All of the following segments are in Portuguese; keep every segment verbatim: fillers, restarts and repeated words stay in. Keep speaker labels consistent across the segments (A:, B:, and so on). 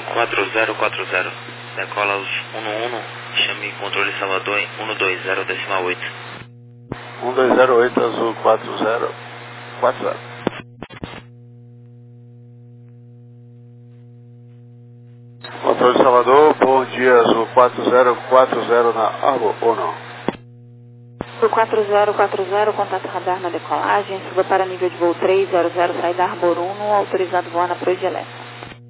A: quatro zero quatro zero. Decola os um um, chame controle Salvador em um dois zero decimal oito.
B: um dois zero oito Azul quatro zero quatro zero. Controle Salvador, bom dia, Azul quatro zero quatro zero na Arbor, ou não?
C: Azul quatro zero quatro zero, contato radar na decolagem, suba para nível de voo três zero zero, sai da Arbor um, autorizado voar na Proedilefa.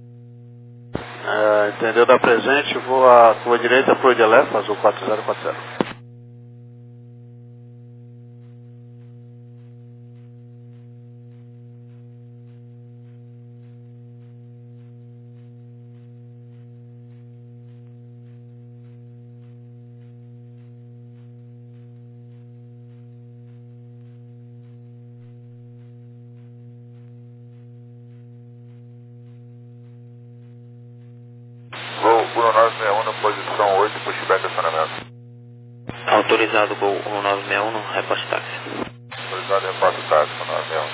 B: É, entendeu da presente, vou à curva direita, Proedilefa, Azul quatro zero quatro zero.
D: Voo um nove seis um na posição oito, pushback acionamento.
A: Autorizado Gol um nove seis um, reposte táxi.
D: Autorizado repasso táxi um nove seis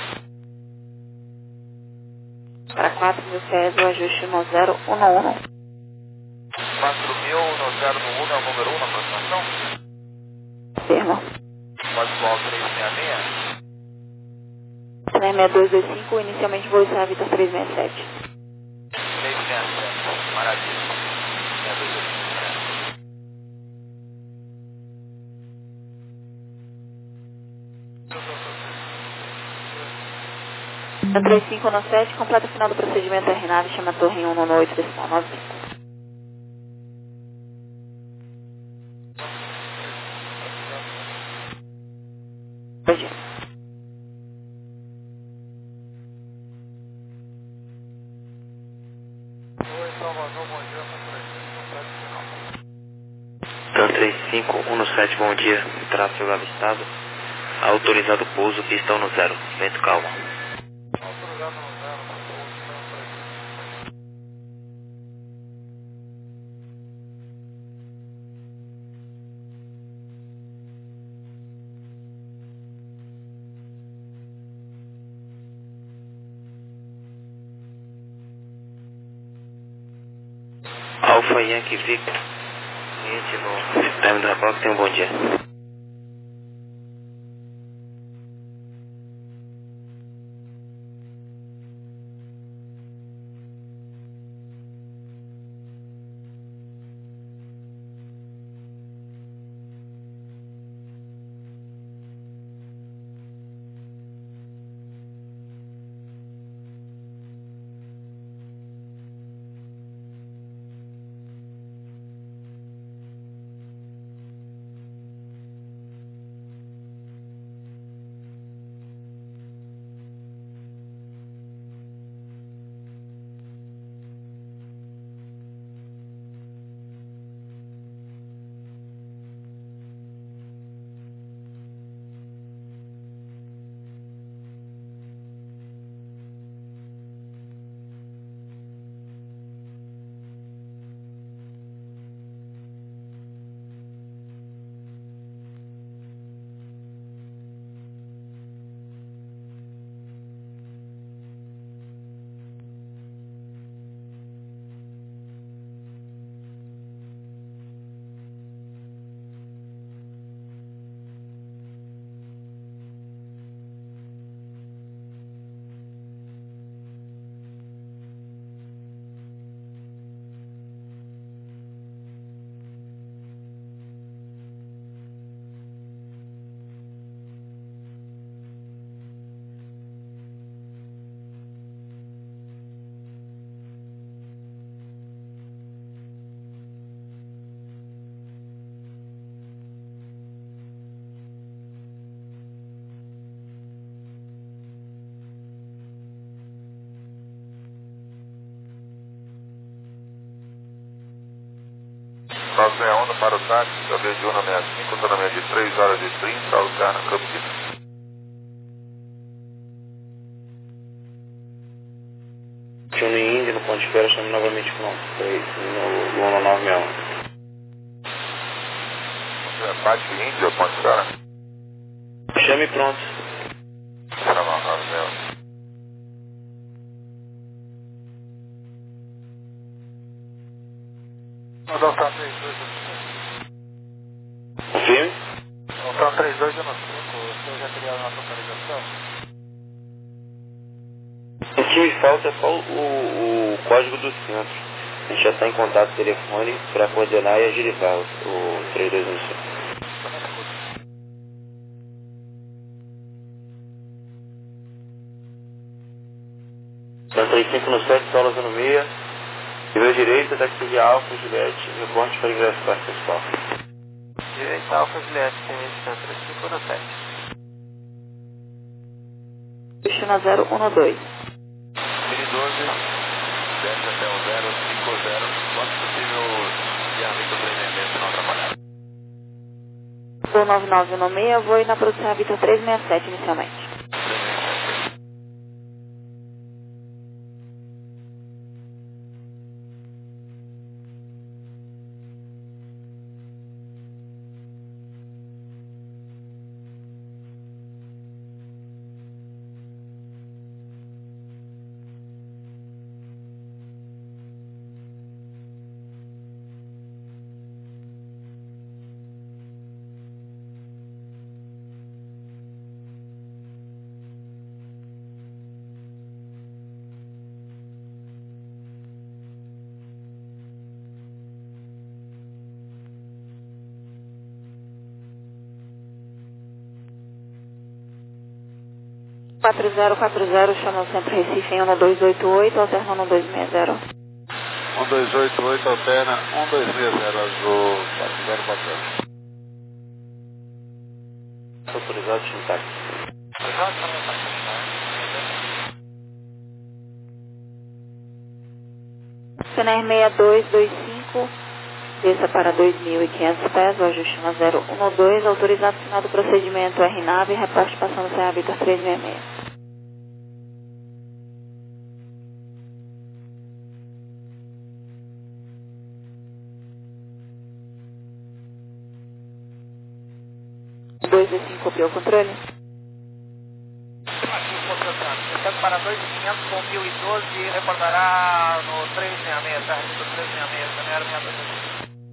D: um.
C: Para quatro mil pés, o ajuste no zero um um.
D: quatro mil no zero um é o número um na aproximação?
C: Termo.
D: Pode voar três seis seis?
C: três seis dois dois cinco, inicialmente voo Israel Vitor três seis sete.
D: três seis sete, maravilha.
C: três cinco um sete, completa o final do procedimento R nave, chama a torre em um oito decimal nove cinco. Bom dia.
D: Oi, Salvador, bom dia,
A: Tan três cinco um sete, bom dia, tráfego avistado. Autorizado pouso, pistão no zero, vento calmo.
D: autorizado no zero,
A: Alfa Yankee Victor, cliente no término da Roca, tem um bom dia.
D: nove seis um para o táxi, W de um na sessenta e cinco, autonomia de três horas e trinta, alterna Campinas.
A: Tune Indy no ponto de espera, chame novamente com no Luna nove seis um.
D: Bate Índia, ponte espera?
A: Chame pronto.
D: Será nove seis um.
B: Delta três dois um cinco.
A: Confirme.
B: Delta três dois um cinco, o senhor já teria a nossa localização?
A: O que falta é só o, o código do centro. A gente já está em contato telefônico para coordenar e agilizar o, o três dois um cinco. Na três cinco no sete, solas no meia. Nível direito, taxi Alfa, Juliette, reporte para ingresso para principal.
B: Direita Alfa, Juliette, tem medição três cinco no sete.
C: Destino zero um dois.
D: Mini doze, desce até o zero cinco zero, quanto possível de Vitor três seis seis não atrapalhar.
C: Voo nove nove no meia, vou ir na produção Vitor três seis sete inicialmente. quatro zero quatro zero, chama o Centro Recife em um dois oito oito, alterna um dois seis zero.
B: um dois oito oito, alterna um dois seis zero, azul, quatro zero quatro zero.
A: Autorizado, time táxi.
C: C N R seis dois dois cinco, desça para dois mil e quinhentos pés, o ajuste na zero um dois, autorizado final do procedimento R nave, reporte passando C A Vitor três seis seis. dois dois cinco, copiou o controle.
B: Descendo para dois mil e quinhentos com mil e doze, reportará no três seis seis, tá? Repito, três seis seis, C N R seis dois dois.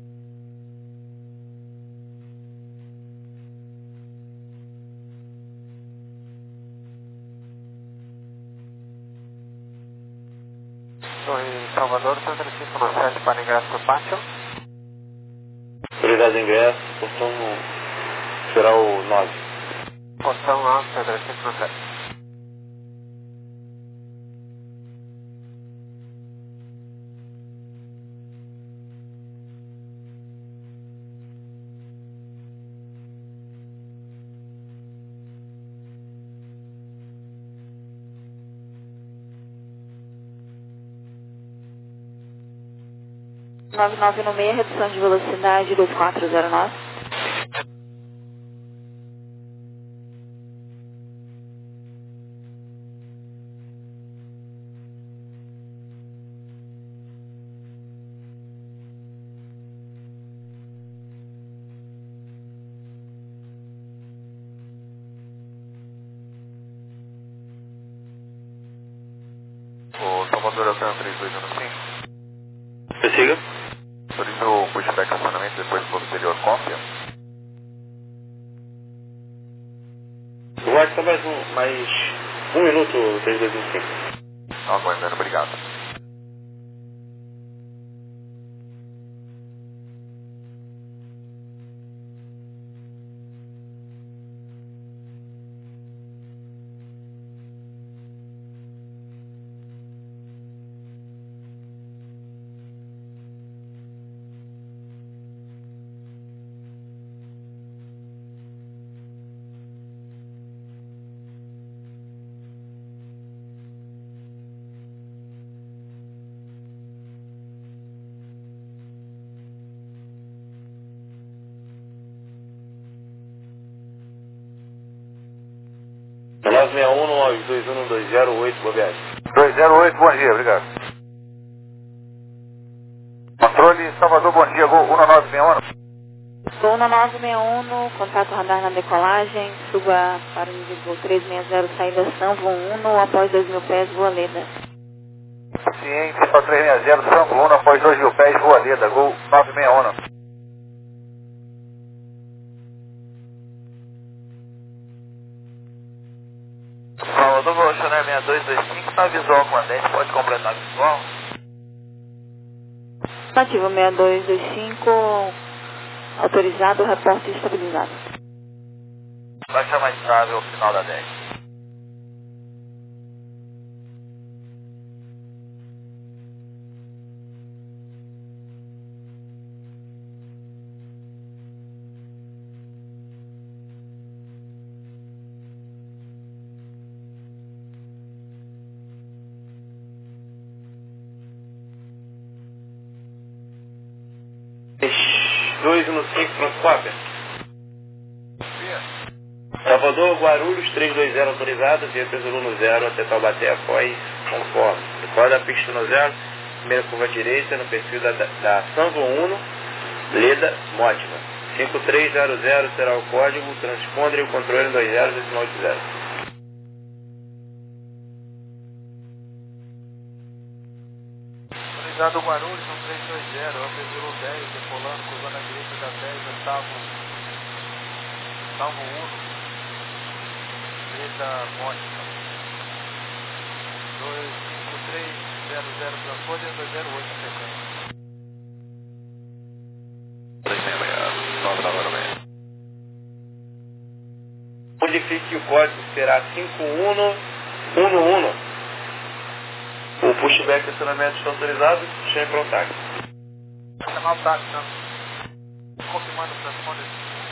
B: Estou em Salvador, cento e cinco no sete para ingresso por pátio.
A: Autorizado ingresso, portão será o nove.
B: Portão nove, cento e cinco no sete.
C: nove nove no meio, redução de velocidade dois quatro zero nove.
D: O Salvador Alcântara três dois um cinco.
A: Prossiga.
D: Autoriza o pushback acionamento depois posterior cópia.
A: Vai só mais um, mais um minuto, três dois um cinco.
D: Aguardando, obrigado.
A: nove seis um nove dois um dois zero oito, boa viagem.
D: dois zero oito, bom dia, obrigado. Controle Salvador, bom dia, Gol um nove seis um.
C: Gol nove seis um, contato radar na decolagem, suba para o nível de voo três seis zero, saída São, voo um, após dois mil pés, voa Leda.
E: Ciência para três seis zero, Santo um, após dois mil pés, Rua Leda, Gol nove seis um.
B: Salvador, vou acionar seis dois dois cinco, tá visual comandante, pode completar visual?
C: Ativo seis dois dois cinco, autorizado, reporte estabilizado.
B: Vai chamar estável ao final da dez.
A: dois um cinco, pronto, cópia. Salvador, Guarulhos, três dois zero autorizado, via Tesouro no zero até Taubaté após, conforme. Recorda a pista no zero, primeira curva direita, no perfil da, da Sanvo um, Leda, Mótima. cinco três zero zero será o código, transponder o controle em dois zero decimal oito zero.
B: Autorizado Guarulhos, no três dois zero, Tesouro dez, decolando, curvando à direita da dez, oitavo, Salvo um. Leda Mótica dois cinco três zero zero transponder dois zero oito sequência.
A: Modifique o código, será cinco um um um. O pushback e acionamento estão autorizados, chame para o táxi.
B: Chamar o táxi, não. Confirmando o transponder.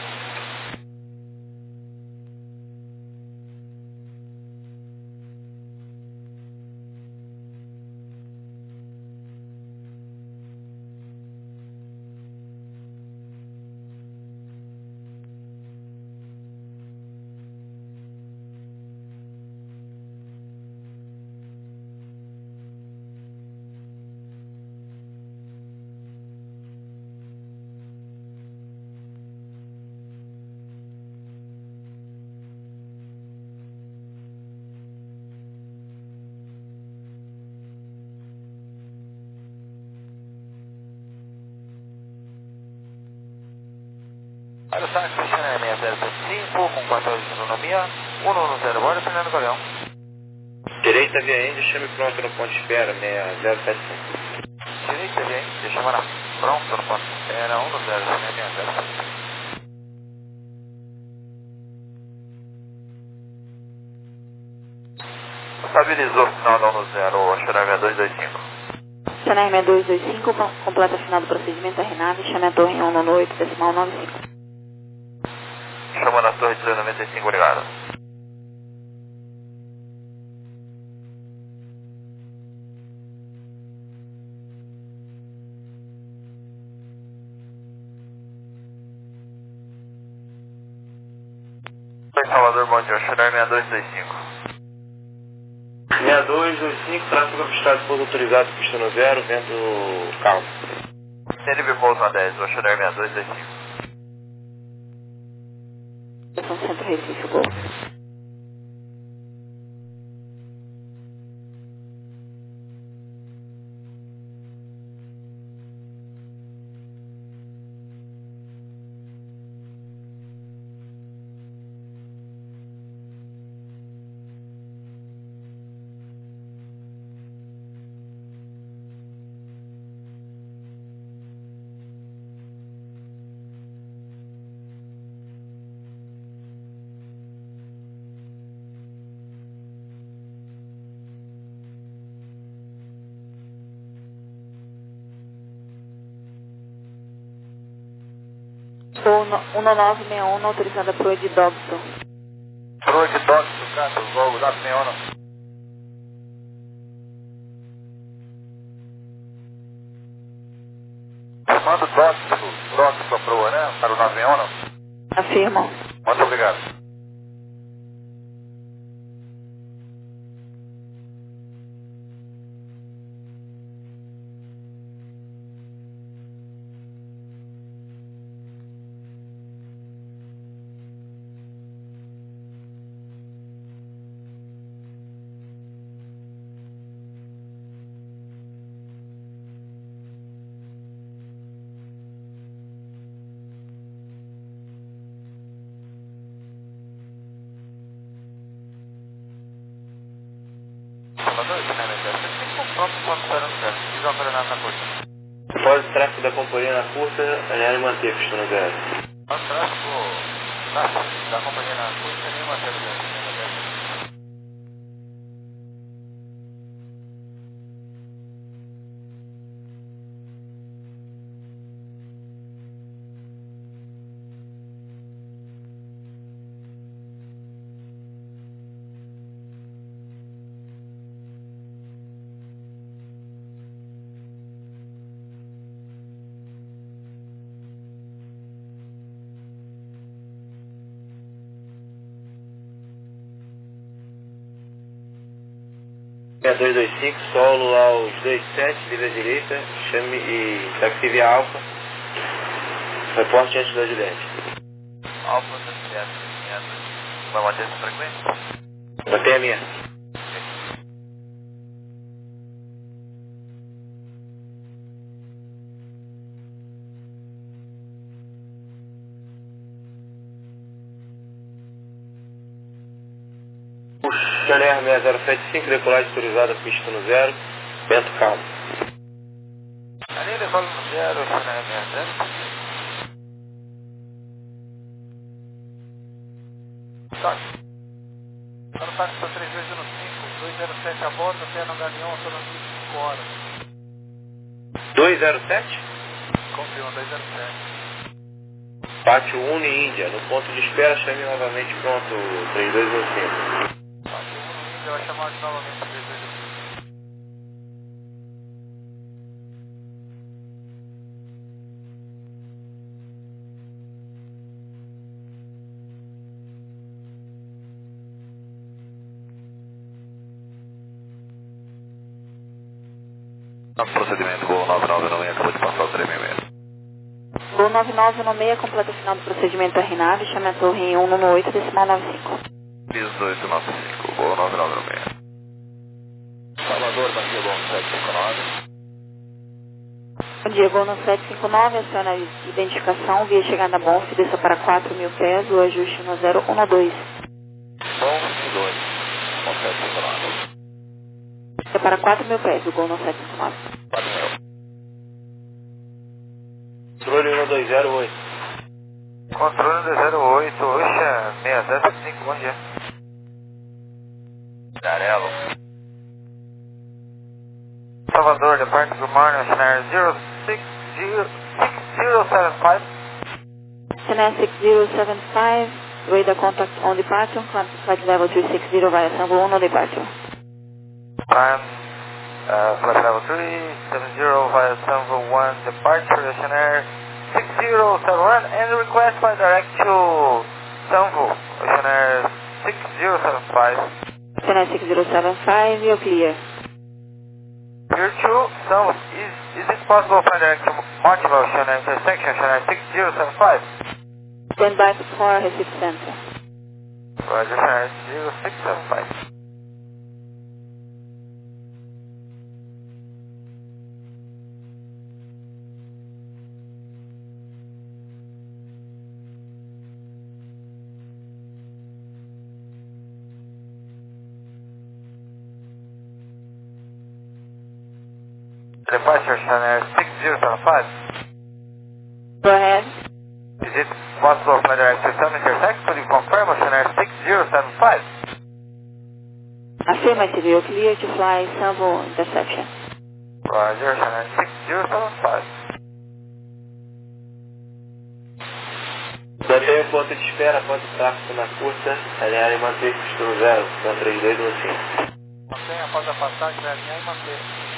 B: Para o táxi, China seis zero sete cinco, com quatro horas de autonomia, um um zero, bora, Fernando Galeão.
A: Direita via Índia, chame pronto no ponto de espera, seis zero sete cinco.
B: Direita via Índia, chama na pronto no ponto de espera, um um zero, China seis zero sete cinco. Estabilizou o final da um zero, China seis dois dois cinco.
C: Channel seis dois dois cinco, completa final do procedimento, R nave, chame a torre um nove oito, decimal nove cinco.
B: Chama na torre duzentos e noventa e cinco, obrigado. Oi, Salvador, bom dia, Channel seis dois dois cinco.
A: seis dois dois cinco, tráfego avistado por autorizado, pista no zero, vento calmo.
B: Delivery pouso na dez, o Channel seis dois dois cinco.
C: São Centro Recife, Gol. Sou um nove seis um, autorizada para o Ed Dobson.
E: Pro de toque do canto, voo da Senhora. Manda o toque, toque para pro, né? Para o nove seis um.
C: Afirmo.
E: Muito obrigado.
A: Campolina na curta, alinhar e manter, pistão zero.
B: Tráfego da companhia na curta, alinhar e manter, pistão zero.
A: É dois dois cinco, solo aos dois sete, vira direita, chame e táxi via Alfa. Reporte antes da Juliette.
B: Alfa da Juliette, vai manter essa frequência?
A: Mantém a minha. Chanel seis zero sete cinco, decolagem autorizada, pista no zero, vento calmo.
B: Ali decola no zero, Chanel seis zero. Toque. Está no táxi para três dois zero cinco, dois zero sete a bordo, até no Galeão, estou nas vinte e cinco horas.
A: dois zero sete?
B: Confirma, dois zero sete.
A: Pátio Uni Índia, no ponto de espera, chame novamente pronto, três dois zero cinco.
B: Vai chamar de novamente três dois zero cinco.
D: Nosso procedimento, Gol nove nove nove seis, acabou de passar o três seis seis.
C: Gol nove nove nove seis, completa o final do procedimento R nave, chame a torre em cento e oito, decimal noventa e cinco.
D: dezoito noventa e cinco, Gol nove nove nove seis. Salvador, Bahia, Gol sete cinco nove.
C: Bom dia, Gol sete cinco nove, aciona a identificação, via chegada a Bonf, desça para quatro mil pés, o ajuste no zero um dois.
D: Bom, dois, Gol sete cinco nove.
C: Desça para quatro mil pés, o Gol sete cinco nove.
D: quatro mil.
A: Controle um dois zero oito.
B: Controle do zero oito, Oxa, seis zero cinco, bom dia.
D: Garelo.
B: Salvador, departing good morning, Chanel zero six zero seven five.
C: Chanel six zero seven five, radar contact on departure, climb to flight level three six zero via Sango one on departure.
B: Climb, uh, flight level three seven zero via Sango one departure, Chanel six zero seven one, and request flight direct to Sango, Chanel six zero seven five.
C: Chanel six zero seven five, you're clear.
B: Here to Sango, is, is it possible flight direct to Montevideo, Chanel intersection, Chanel six zero seven five?
C: Stand by for Recife Center.
B: Roger, Chanel zero six seven five. Departure Chanel six zero seven five.
C: Go ahead.
B: Is it possible for direct to some intersect? Could you confirm Chanel six zero seven five?
C: Affirmative, you're clear to fly Sango intersection.
B: Roger, Chanel six zero seven five.
A: Mantém o ponto de espera, ponto de tráfego na curta, alinhar e manter pistão zero, então três dois zero cinco.
B: Mantenha após a passagem, alinhar e manter.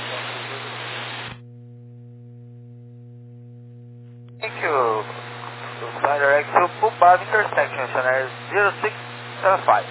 B: Thank you. Fly direct to Pubab intersection, Chanel zero six seven five.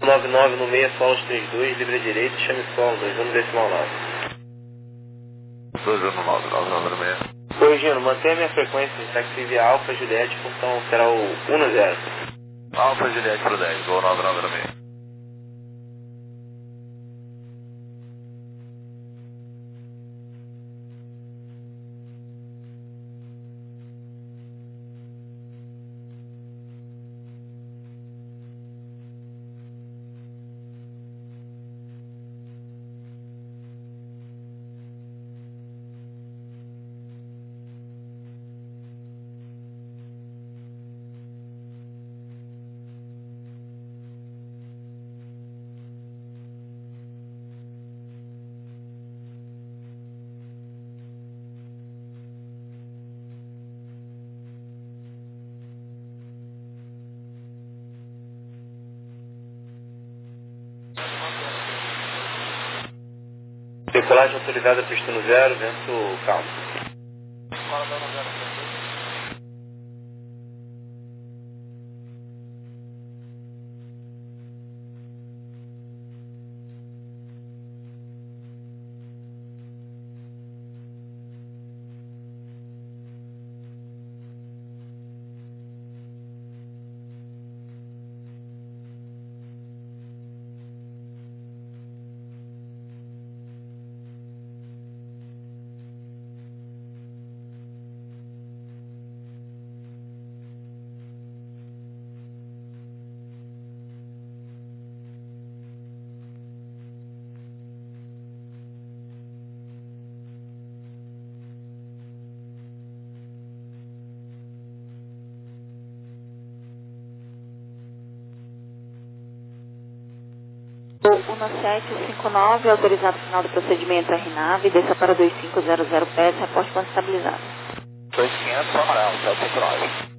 A: nove nove no meio, solos trinta e dois, livre direito, chame solo, dois um decimal nove.
D: dois um nove, nove nove no meio.
A: Corrigindo, mantenha a minha frequência de táxi via Alfa Juliette, então será o um zero.
D: Alfa Juliette pro dez, gol nove nove no meio.
A: Decolagem autorizada, pista no zero, vento calmo.
C: um sete cinco nove, autorizado final do procedimento R nave, desça para dois cinco zero zero P S, reporte quando estabilizado.
E: dois quinhentos, amarelo, zero cinco nove.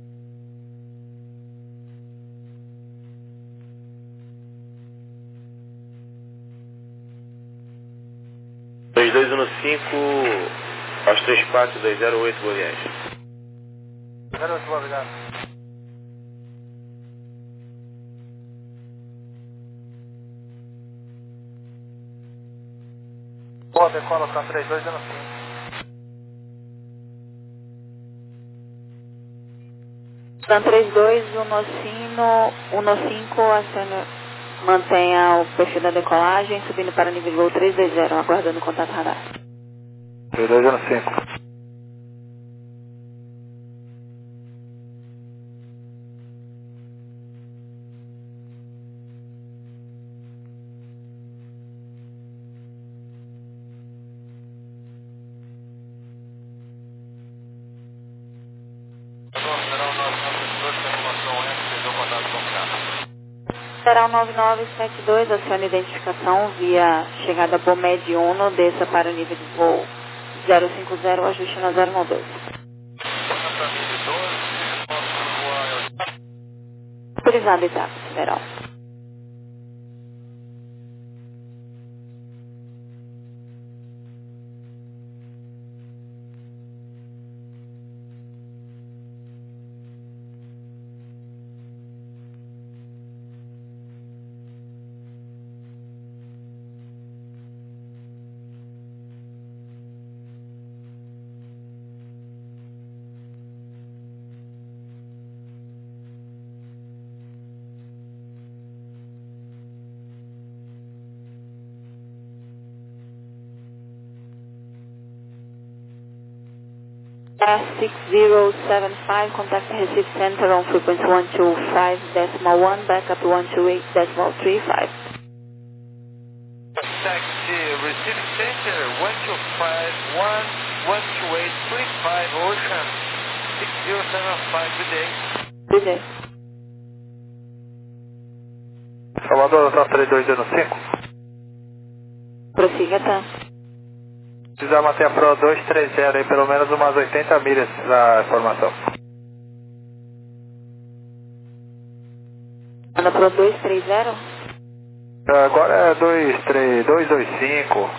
A: dois dois um cinco, aos três quatro dois zero oito, boa viagem.
E: zero oito, boa viagem. Boa, decola para três dois um cinco.
C: Dan três dois, Unosino, Unocinco, acione, mantenha o perfil da decolagem, subindo para nível de voo três dois zero, aguardando contato radar.
E: três dois um cinco.
C: Federal nove nove sete dois, acione identificação via chegada Bomed Uno, desça para o nível de voo zero cinco zero, ajuste na zero um dois. Autorizado etapa, Federal. six zero seven five, contact Recife Center on frequency one two five decimal one, backup one two eight decimal three five.
B: Taxi Recife Center one two five one one two eight three five, Ocean six zero seven five, good day.
C: Good day.
E: Salvador, tá três dois um cinco.
C: Prossiga, tá?
E: Precisa manter a Pro dois três zero aí, pelo menos umas oitenta milhas na formação.
C: Anda Pro dois três zero?
E: Agora é dois três dois dois cinco.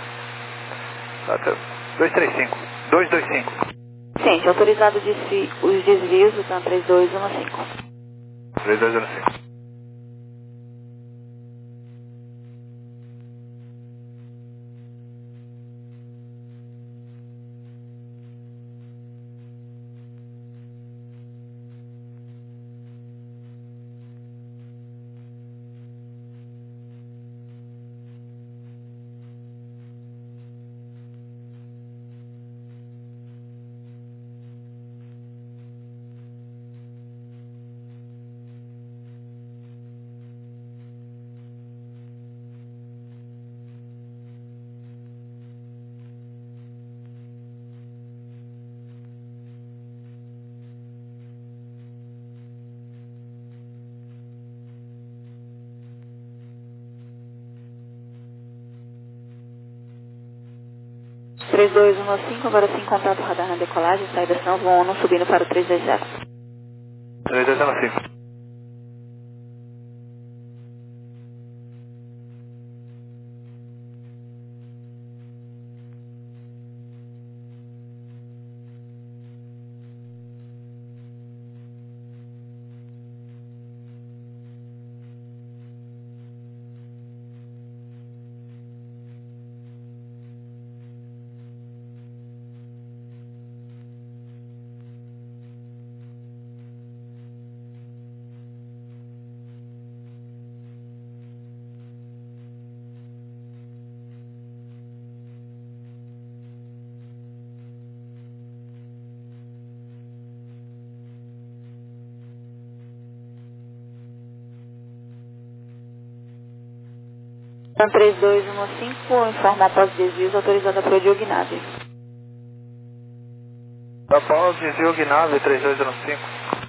E: dois três cinco. dois dois cinco.
C: Gente, autorizado de si, os desvios do TAM três dois um cinco.
E: três dois um cinco.
C: três dois um cinco, agora sim, contato radar na decolagem, saída São João, subindo para o três dois zero.
E: três dois zero cinco.
C: Então, três dois um cinco, informa após desvios autorizada para o Diognave.
E: Após desvio Gnave três dois zero cinco.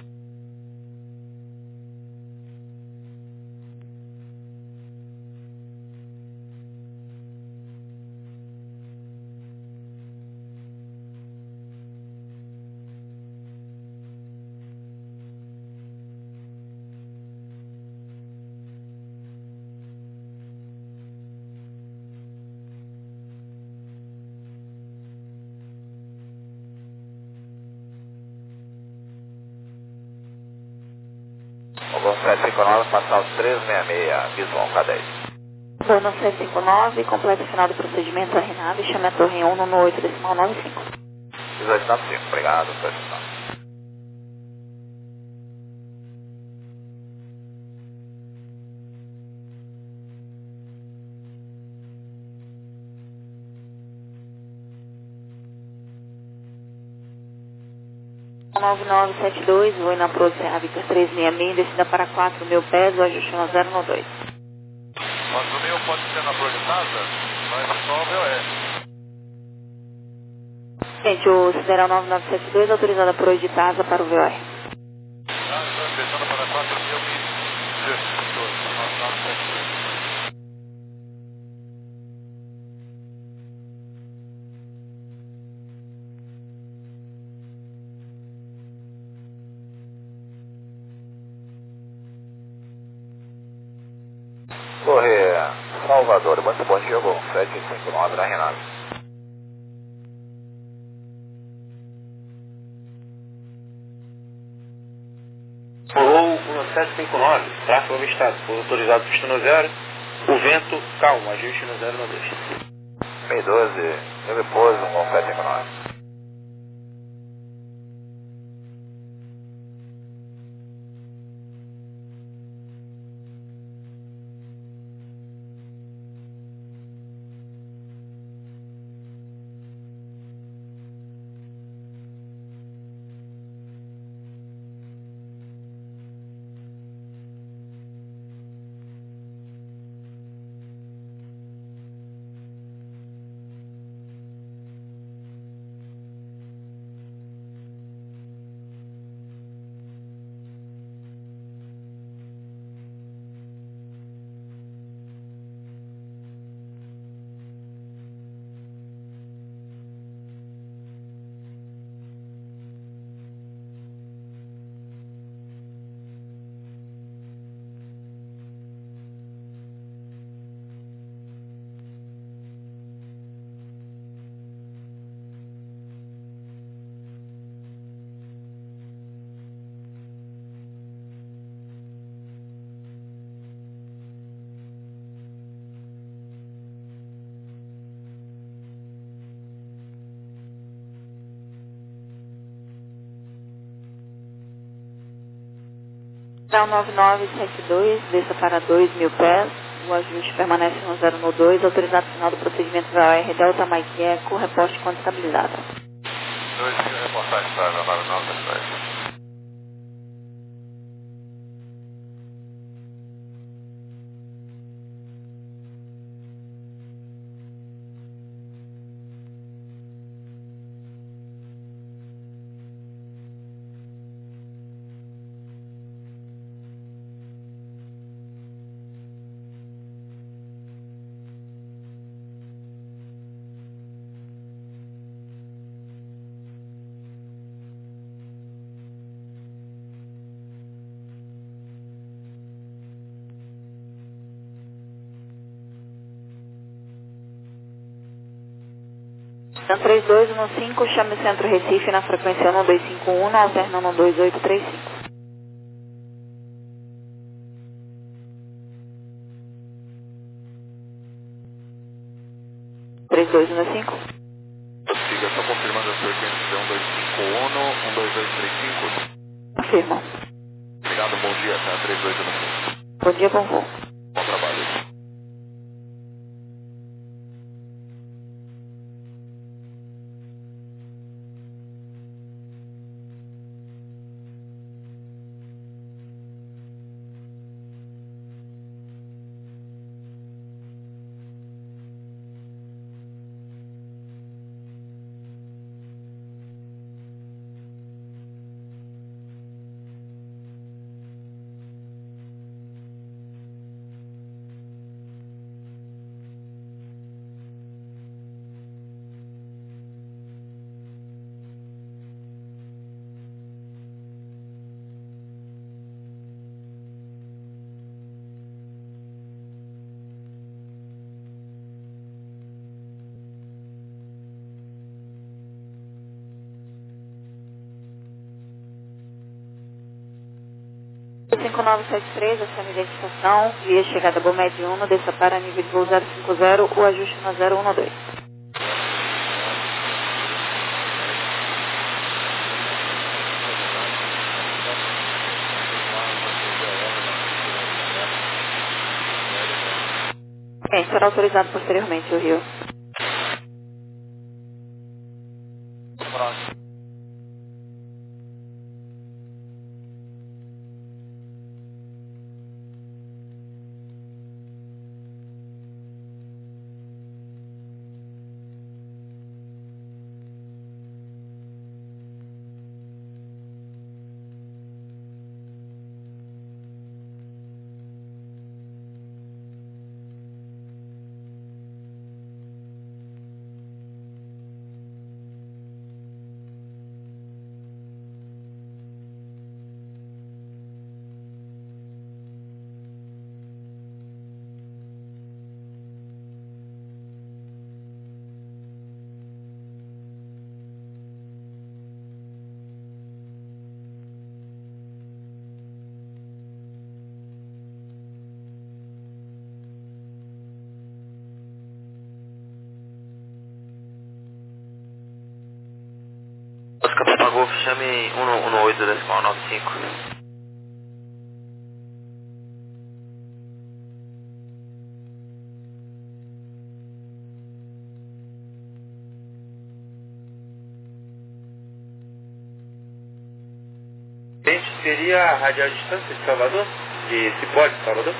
B: Voo sete cinco nove, passar os três seis seis, visual K dez.
C: Voo sete cinco nove, completa final do procedimento R N A V, chame a torre um no oito decimal nove cinco.
B: dezoito nove cinco, obrigado, professor.
C: nove nove sete dois, voo na Pro C A Victor três seis seis, descida para quatro mil pés, o ajuste no zero no dois.
D: quatro mil pode ser na Flor de Casa, mas só o V O E.
C: Gente, o Sideral nove nove sete dois, autorizada por hoje de Tasa para o V O R.
D: Ah, estou fechando para quatro mil e dois, nove nove sete dois.
B: Correr Salvador, muito bom dia, voo sete cinco nove da Renato.
A: Voo um sete cinco nove, tráfego avistado, por autorizado pista no zero, o vento calmo, ajuste no zero no dois.
B: meio doze, eu me pôs um voo sete cinco nove.
C: Sideral nove nove sete dois, desça para dois mil pés, o ajuste permanece no zero no dois, autorizado final do procedimento V O R Delta Mike Eco, reporte quando estabilizado.
D: dois mil reportagem para nove nove sete dois.
C: três dois um cinco, chame Centro Recife na frequência um dois cinco um, alternando dois oito três cinco. três dois um cinco.
D: Siga, só confirmando as frequências um dois cinco um, um dois dois três cinco.
C: Confirma.
D: Obrigado, bom dia, tá? três dois um cinco.
C: Bom dia, bom voo.
D: Bom trabalho.
C: cinco nove sete três, essa é a identificação, via chegada Bomed Uno, desça para nível de voo zero cinco zero, o ajuste na zero um dois. Bem, será autorizado posteriormente o Rio.
B: Oscar Papa Golf, chame um um oito decimal nove cinco.
A: Gente, seria a radial distância de Salvador? De Cipó de Salvador?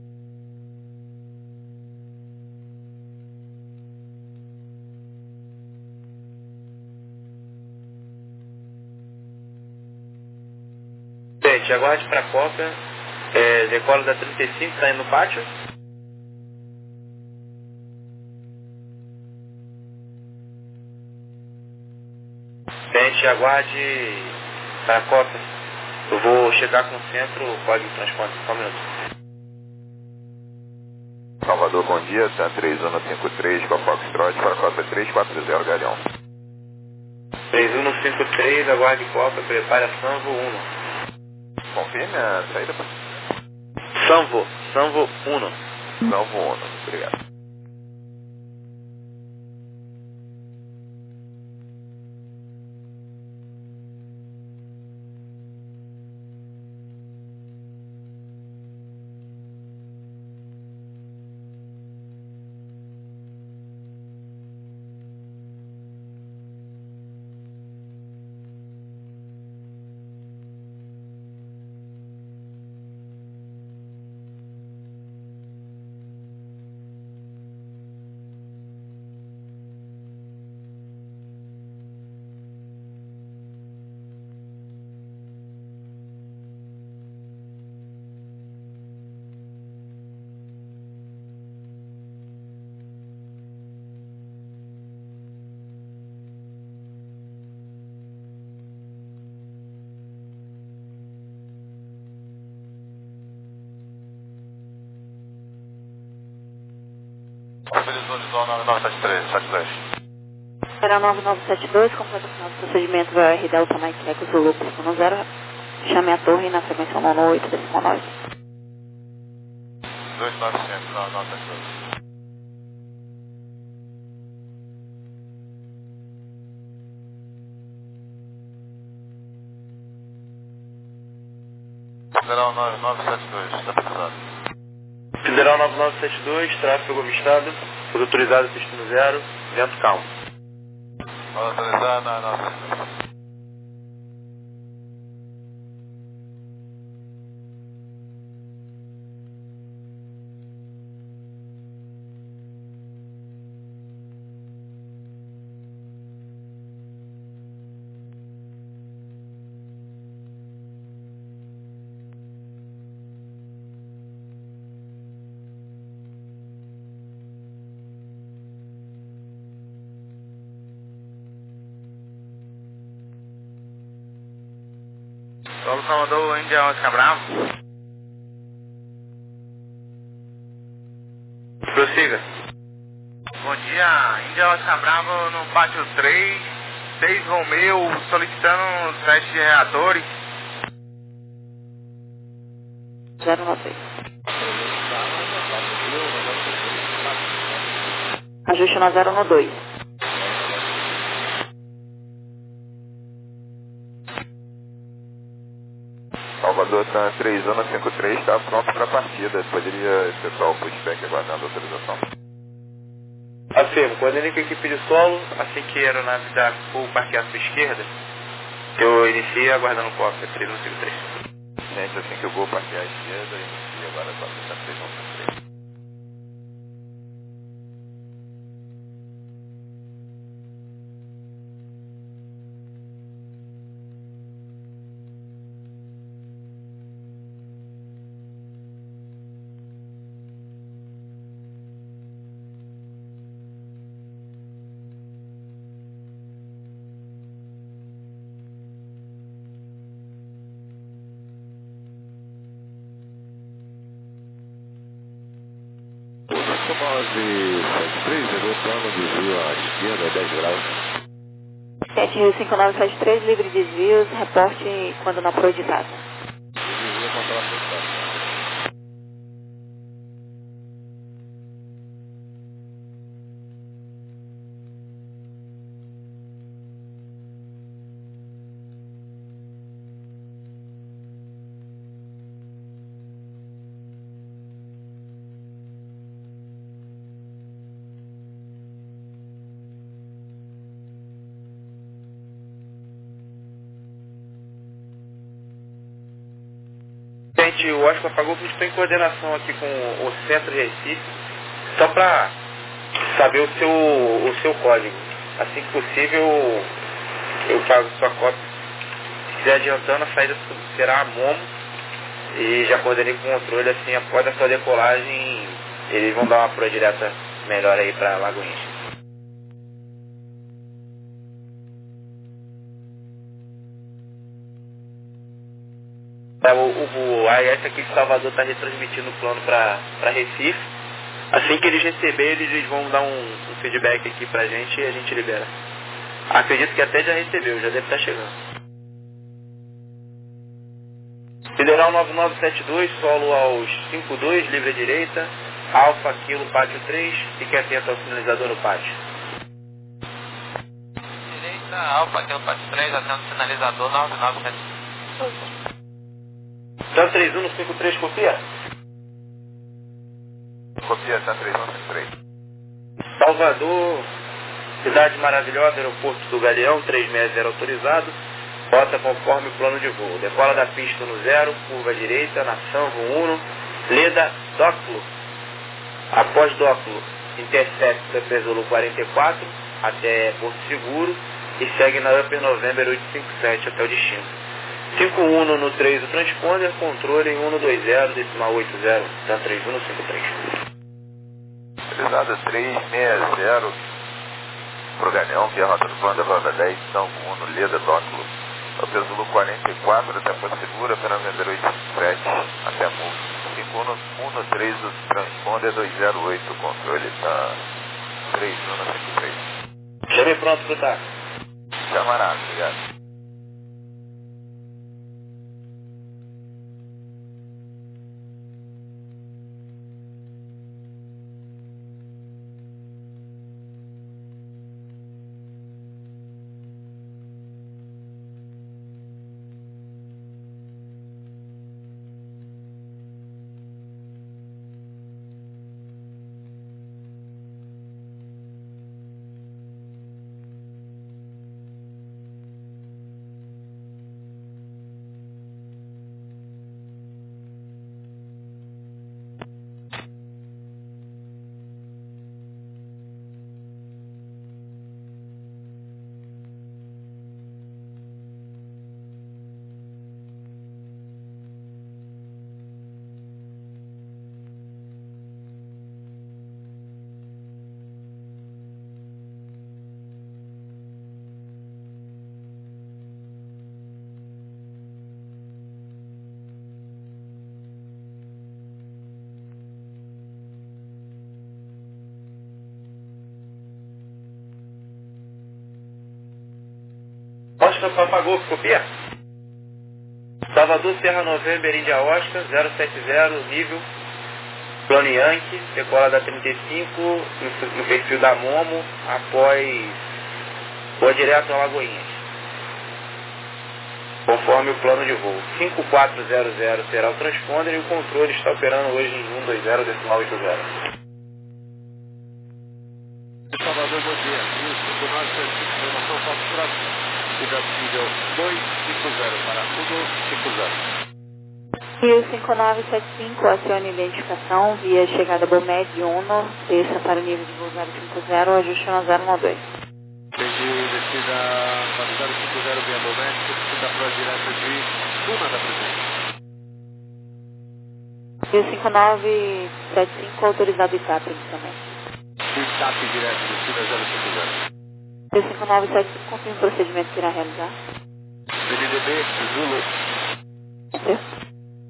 A: Gente, aguarde para a Copa. É, decola da trinta e cinco, tá indo no pátio. Gente, aguarde para a Copa. Eu vou chegar com o centro, o código de transporte, só um minuto.
D: Salvador, bom dia, tá três um cinco três com a Foxtrot para a Copa três quatro zero, Galeão.
A: três um cinco três, aguarde Copa, prepare a Sanvo um.
D: Confirme a saída.
A: Sanvo, Sanvo um.
D: Salvo um, obrigado.
C: Para nove nove sete dois, completa o final do procedimento V O R Delta Mike Eco Zulu Piscino zero. Chame a torre na frequência um oito decimal nove.
D: dois nove zero zero, nove sete dois. Federal nove nove sete dois, está precisado.
A: Federal nove nove sete dois, tráfego avistado, por autorizado Piscino zero, vento calmo.
D: Autorizado nove nove sete dois.
B: Solo Salvador, Índia Oscar Bravo.
A: Prossiga.
B: Bom dia, Índia Oscar Bravo no pátio três, seis Romeu, solicitando teste de reatores.
C: zero nove seis. Ajuste na zero um dois.
D: Salvador está três um cinco três, está pronto para a partida. Poderia efetuar o pushback aguardando a autorização.
A: Afirmo, coordenei com a equipe de solo, assim que a aeronave da Full parquear à sua esquerda, eu iniciei aguardando o cópia, três um cinco três.
D: Gente, assim que o gol parquear à esquerda, inicia agora a cópia três um cinco três. nove sete três, ele plano desvio à esquerda, dez graus.
C: sete Rio cinco nove sete três, livre de desvios, reporte quando não projetado.
D: Desvio contra a posição.
A: Gente, o Oscar pagou que estou em coordenação aqui com o Centro de Recife, só para saber o seu, o seu código. Assim que possível, eu pago sua cópia. Se quiser adiantando, a saída será a Momo. E já coordenei com o controle, assim, após a sua decolagem, eles vão dar uma proa direta melhor aí para Lagoinha. O, o, o A S aqui de Salvador está retransmitindo o plano para Recife. Assim que eles receberem, eles vão dar um, um feedback aqui para a gente e a gente libera. Acredito que até já recebeu, já deve estar chegando. Federal nove nove sete dois, solo aos cinco dois, livre à direita. Alfa, Kilo, pátio três. Fique atento ao sinalizador no pátio.
B: Direita, Alfa, Kilo, pátio três, atento ao sinalizador nove nove sete dois.
A: Então três um no cinco três, copia?
D: Copia, está três um cinco três.
A: Salvador, cidade maravilhosa, aeroporto do Galeão, trezentos e sessenta autorizado. Rota conforme o plano de voo. Decola da pista no zero, curva à direita, na Sanvo um, Leda, Dóculo. Após Dóculo, intercepta da Pesolo quarenta e quatro até Porto Seguro e segue na Upper November oitocentos e cinquenta e sete até o destino. cinco um no três o transponder, controle em cento e vinte, decimal oitenta, então três um no cinco três.
D: Utilizada trezentos e sessenta para o Galeão, que é a rota do plano da Roda dez, São um, Leda, Dóculo. O Pesolo quarenta e quatro até Porto Seguro, Upper November oitocentos e cinquenta e sete até Move. cinco um no três o transponder duzentos e oito, o controle está três um no cinco três.
A: Chame pronto pro táxi.
D: Camarada, obrigado.
A: Oscar Papagolfo, copia? Salvador, Serra November, Índia Oscar, zero sete zero, nível, plano Yankee, decola da trinta e cinco, no, no perfil da Momo, após, voa direto a Lagoinhas. Conforme o plano de voo. cinco quatro zero zero será o transponder e o controle está operando hoje em cento e vinte decimal oitenta.
F: Salvador, bom dia. Isso, nós temos informação fatura. Nível dois cinco zero para tudo cinco zero.
C: Rio cinco nove sete cinco, acione identificação via chegada Bomed Uno, desça para o nível de voo zero cinco zero, ajuste na zero um dois.
F: Entendi, descida para o zero cinco zero via Bomed, descida para direto de Duna da Presidente.
C: Rio cinco nove sete cinco, autorizado I T A P também.
F: I T A P direto, descida zero cinco zero.
C: Rio cinco nove sete cinco, confirma o procedimento que irá realizar.
F: C D B, Zulu.
C: Certo.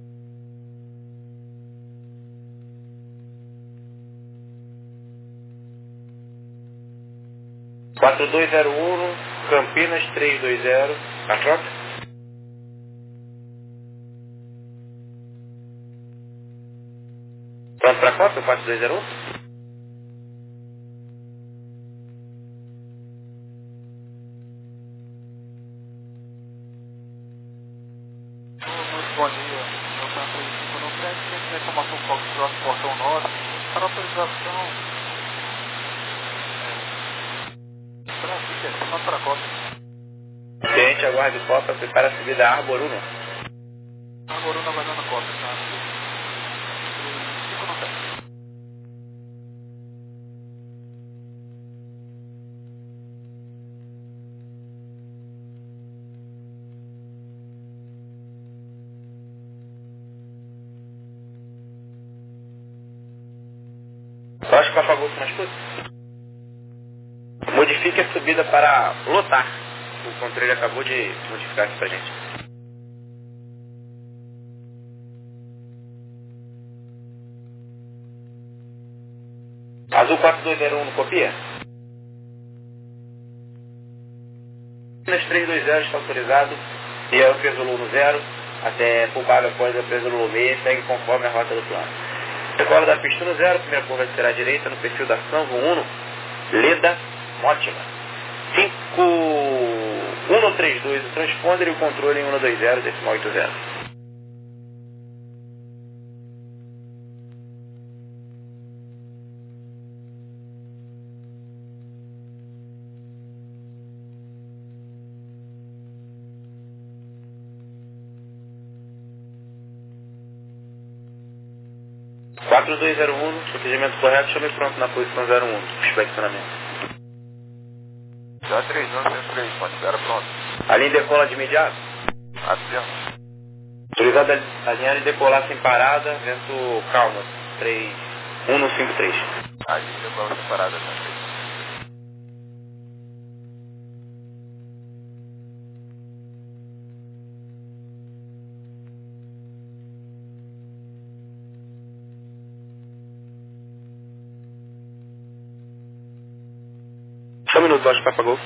A: quatro dois zero um, Campinas trezentos e vinte, a troca? Pronto para cópia, quatro dois zero um?
B: Bom dia, meu plano três cinco no sete, tem informação do Foxtrot, portão norte, para autorização. Para aqui, só para a cópia.
A: Cliente aguarde cópia, prepara a subida a Arboruna.
B: Arboruna vai dando cópia, tá? cinco no sete.
A: Oscar Papagolfo, na escuta? Modifique a subida para lotar. O controle acabou de modificar aqui pra gente. Azul quatro dois zero um, copia? Nas trezentos e vinte está autorizado e é o peso Lulu zero até poupado após o peso Lulu seis, segue conforme a rota do plano. Decola da pista no zero, primeira curva será à direita no perfil da Sanvo um, Leda, Mótima. cinco um três dois o transponder e o controle em cento e vinte decimal oitenta. quatro dois zero um, procedimento correto, chame pronto na posição zero um, inspecionamento.
D: Já três um cento e três, pode espera pronto.
A: A linha decola de imediato.
D: Atenção.
A: Autorizado a alinhar e decolar sem parada, vento calma, três um cinco três.
D: A linha decola separada também.
A: Só um minuto, Oscar Papa Golf.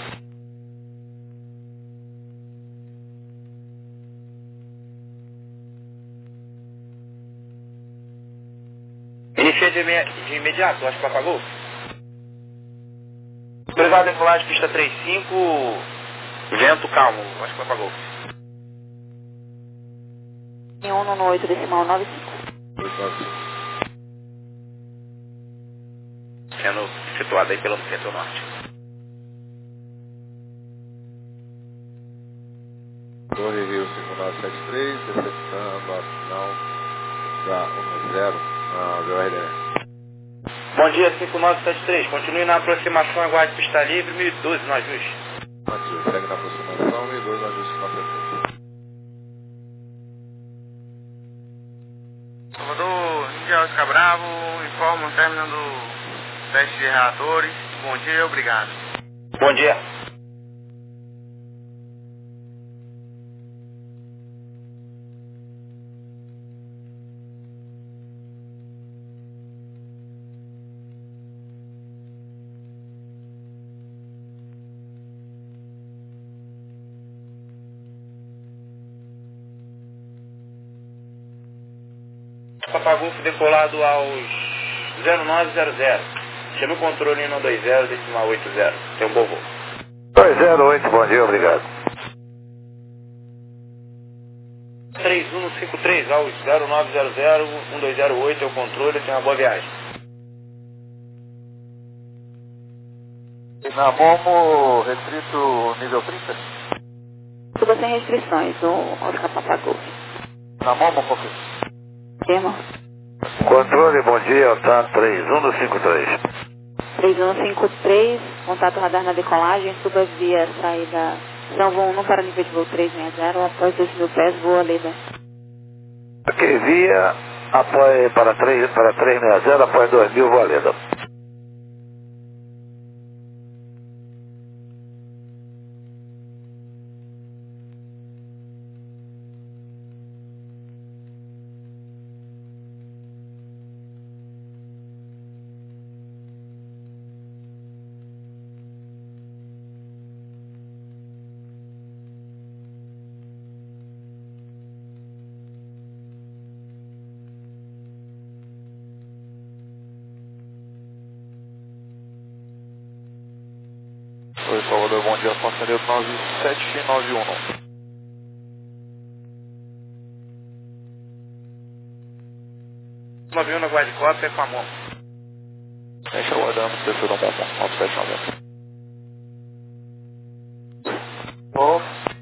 A: Inicia de, de imediato, Oscar Papa Golf. Autorizado a decolagem, pista trinta e cinco, vento calmo, Oscar Papa Golf.
C: Em um no oito, decimal nove cinco.
A: Sendo situado aí pelo centro-norte.
F: Torre Rio cinco nove sete três, receptando a final da um zero na V O R D N.
A: Bom dia, cinco nove sete três. Continue na aproximação, aguarde pista livre, mil e doze no ajuste.
F: Ativo, segue na aproximação, mil e doze no ajuste com certeza.
G: Salvador, Índia Oscar Bravo, informa o término do teste de reatores. Bom dia e obrigado.
A: Bom dia. Papagolfo decolado aos zero nove zero zero. Chame o controle no dois zero, decimal oito zero. Tem um bom voo.
D: dois zero oito, bom dia, obrigado.
A: três um cinco três aos zero nove zero zero, um dois zero oito é o controle, tem uma boa viagem.
E: Na Momo, restrito nível trinta?
C: Suba sem restrições, o Oscar Papa Golf.
E: Na Momo, confirma.
C: Firma.
D: Controle, bom dia, Altan três um cinco três.
C: três um cinco três, contato radar na decolagem, suba via saída São um para nível de voo trezentos e sessenta, após dois mil pés, voa líder.
D: Ok, via, apoio para, três, para trezentos e sessenta, após dois mil, voa líder.
E: Oi, Salvador, bom dia, passageiro nove sete nove um.
A: nove um na guarda-copa é com a mão.
E: Deixa aguardando o perfil da Momo, nove sete nove um. Oh.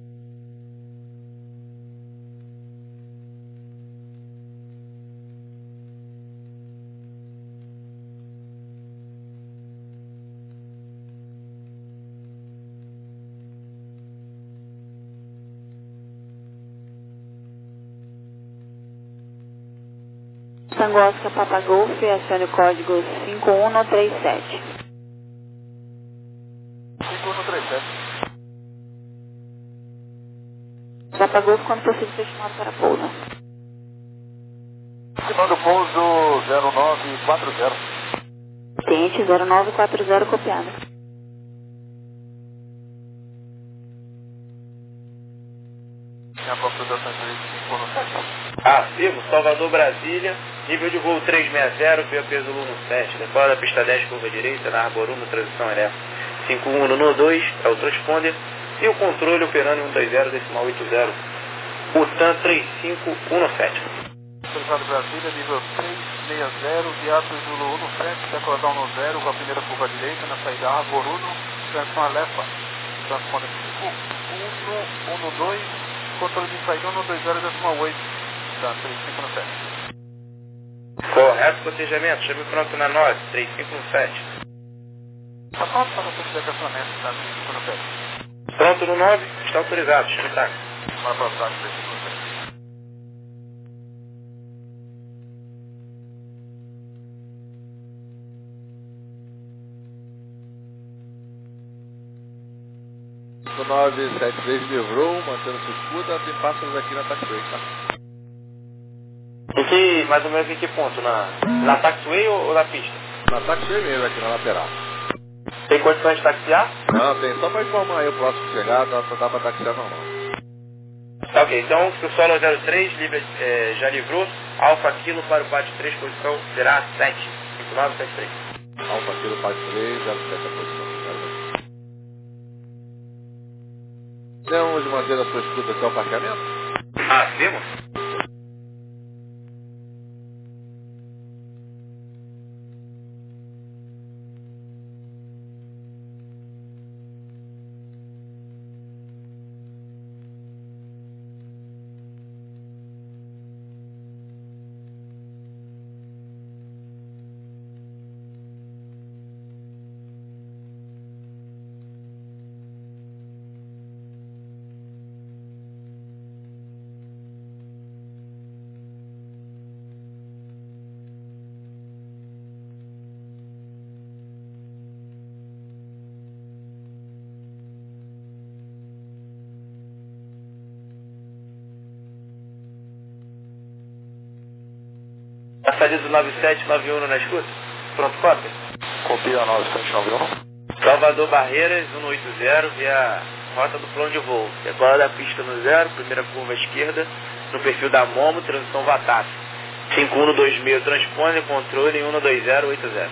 C: Tango Oscar Papa Golf, acione o código cinco um três sete.
E: cinco um três sete.
C: Papa Golf, quando possível, seja chamado para pouso.
E: Comando pouso zero nove quatro zero.
C: Cliente zero nove quatro zero copiado.
E: Minha aproximação cinco um sete.
A: Afirmo, Salvador, Brasília, nível de voo trezentos e sessenta, via peso Luno sete, decola da pista dez, curva direita, na Arborumo, transição elétrica. cinco um no dois, é o transponder, e o controle operando em um dois zero, decimal oito zero, o T A N três cinco um sete.
E: Autorizado Brasília, nível trezentos e sessenta, Viato Zulu um sete, decoladão no zero, com a primeira curva direita, na saída Arboruno, transição elétrica. Transponder cinco um um dois, controle de saída um dois zero, decimal oito. Tá, três cinco um sete.
A: Correto, cotejamento, chame pronto na nove, três cinco um sete.
E: Tá pronto para você fazer acacionamento, tá, três cinco um sete.
A: Pronto no nove, está autorizado, chame táxi.
E: Bora para o táxi, três cinco um sete. cinco nove sete três livrou, mantendo-se escuta, tem pássaros aqui na taxiway, tá?
A: Em que, mais ou menos em que ponto? Na, na taxiway ou, ou na pista?
E: Na taxiway mesmo, aqui na lateral.
A: Tem condições de taxiar?
F: Não, tem só para informar aí o próximo chegar, não dá para taxiar não, não.
A: Tá, ok, então se o solo zero três livre, é, já livrou, Alfa Kilo para o pátio três, posição será sete cinco nove sete três.
F: Alfa Kilo pátio três, zero sete a posição. Temos de manter a sua escuta até o parqueamento?
A: Ah, temos? A saída do nove sete nove um na escuta? Pronto, cópia?
E: Copia nove sete nove um.
A: Salvador Barreiras, cento e oitenta, via rota do plano de voo. Decola da pista no zero, primeira curva à esquerda, no perfil da Momo, transição Vatap. cinco um dois seis, transponder, controle um dois zero oito zero.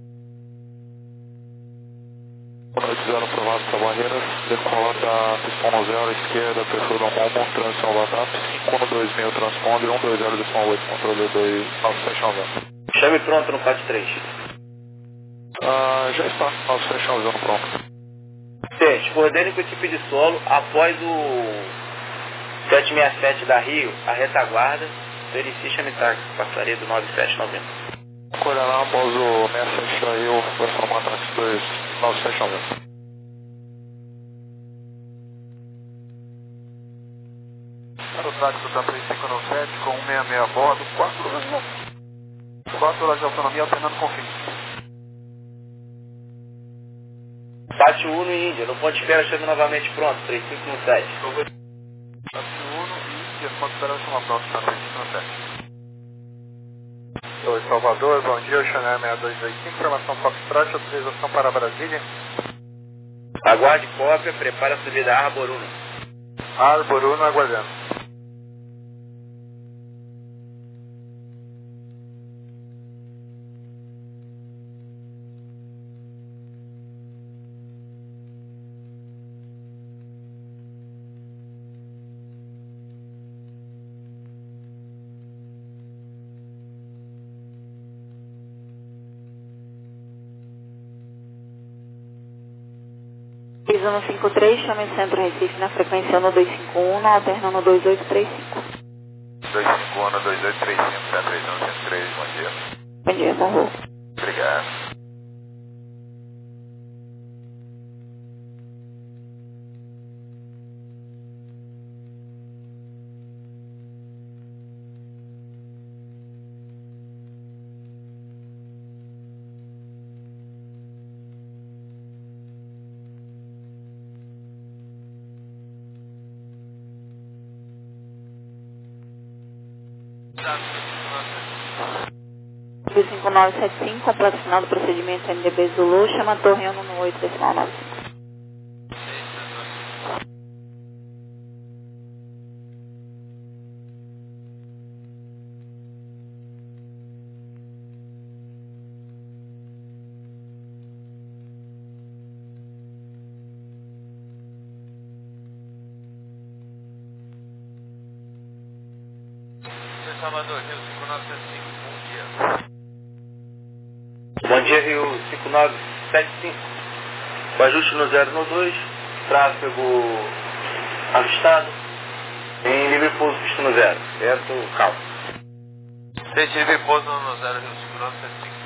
E: oito zero aprovado para Barreiras, decola da pista no zero, esquerda, perfil da Momo, transição Vatap. cinco um dois seis, transponder, um dois zero oito, controle dois nove sete nove um.
A: Chame pronto no quatro três.
E: Ah, já está, nove sete nove um pronto.
A: Gente, coordene com a equipe de solo após o sete seis sete da Rio, a retaguarda, verifique chame táxi, passaria do nove sete nove um.
E: Coordenar após o seis sete da Rio, vai formar táxi dois nove sete nove um.
H: Para o táxi da três cinco nove sete com cento e sessenta e seis a bordo, quatro horas, quatro horas de autonomia alternando com fim.
A: Pátio Uno e Índia, no ponto de espera chame novamente pronto, três cinco um sete.
H: Pátio Uno e Índia, no ponto de espera chama pronto, tá três cinco um sete. Oi, Salvador, bom dia, Chanel seis dois dois cinco, informação Foxtrot, autorização para Brasília.
A: Aguarde cópia, prepare a subida a Arbor Uno.
H: Arbor Uno aguardando.
C: Piso no cinco três, chame Centro Recife na frequência no dois cinco um, alterna no dois oito três cinco.
D: dois cinco um, dois oito três cinco, tá três um cento e três, bom dia.
C: Bom dia, bom voo.
D: Obrigado.
C: cinco nove sete cinco, completo final do procedimento N D B Zulu, chama a torre um no oito decimal nove cinco.
D: Salvador, Rio cinco nove sete cinco, bom dia.
A: Bom dia, Rio cinco nove sete cinco. O ajuste no zero no dois, tráfego avistado, em livre pouso pista no zero, certo? Calma.
D: Sente livre pouso no zero, Rio cinco nove sete cinco.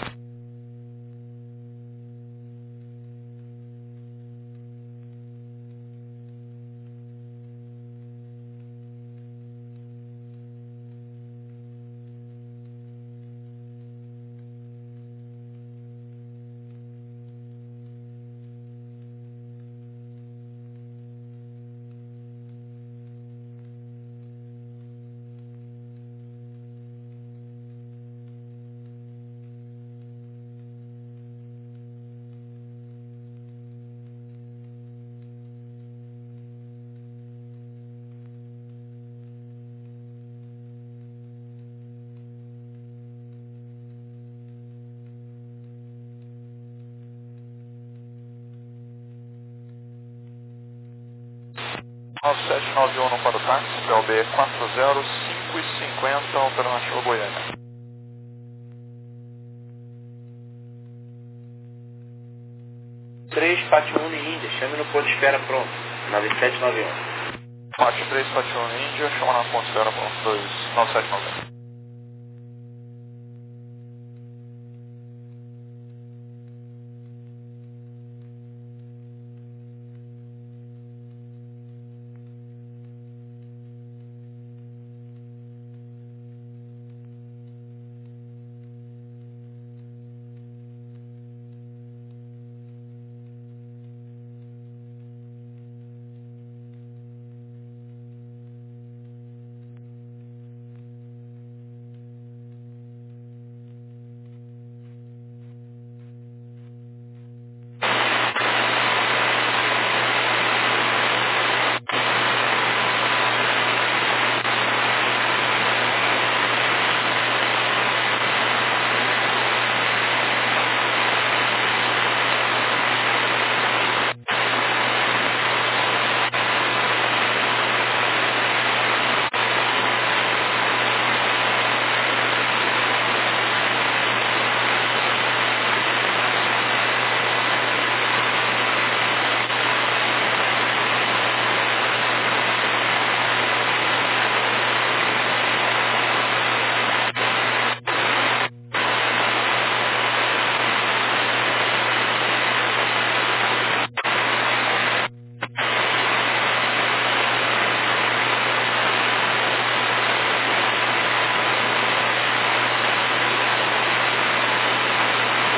H: nove sete nove um para o táxi, P L B quatro zero cinco cinco zero, alternativa Goiânia.
A: três, Pátio um Índia, chame no ponto de espera pronto, nove sete nove um.
H: Mate três, Pátio um Índia, chama na ponto de espera pronto, dois nove sete nove um.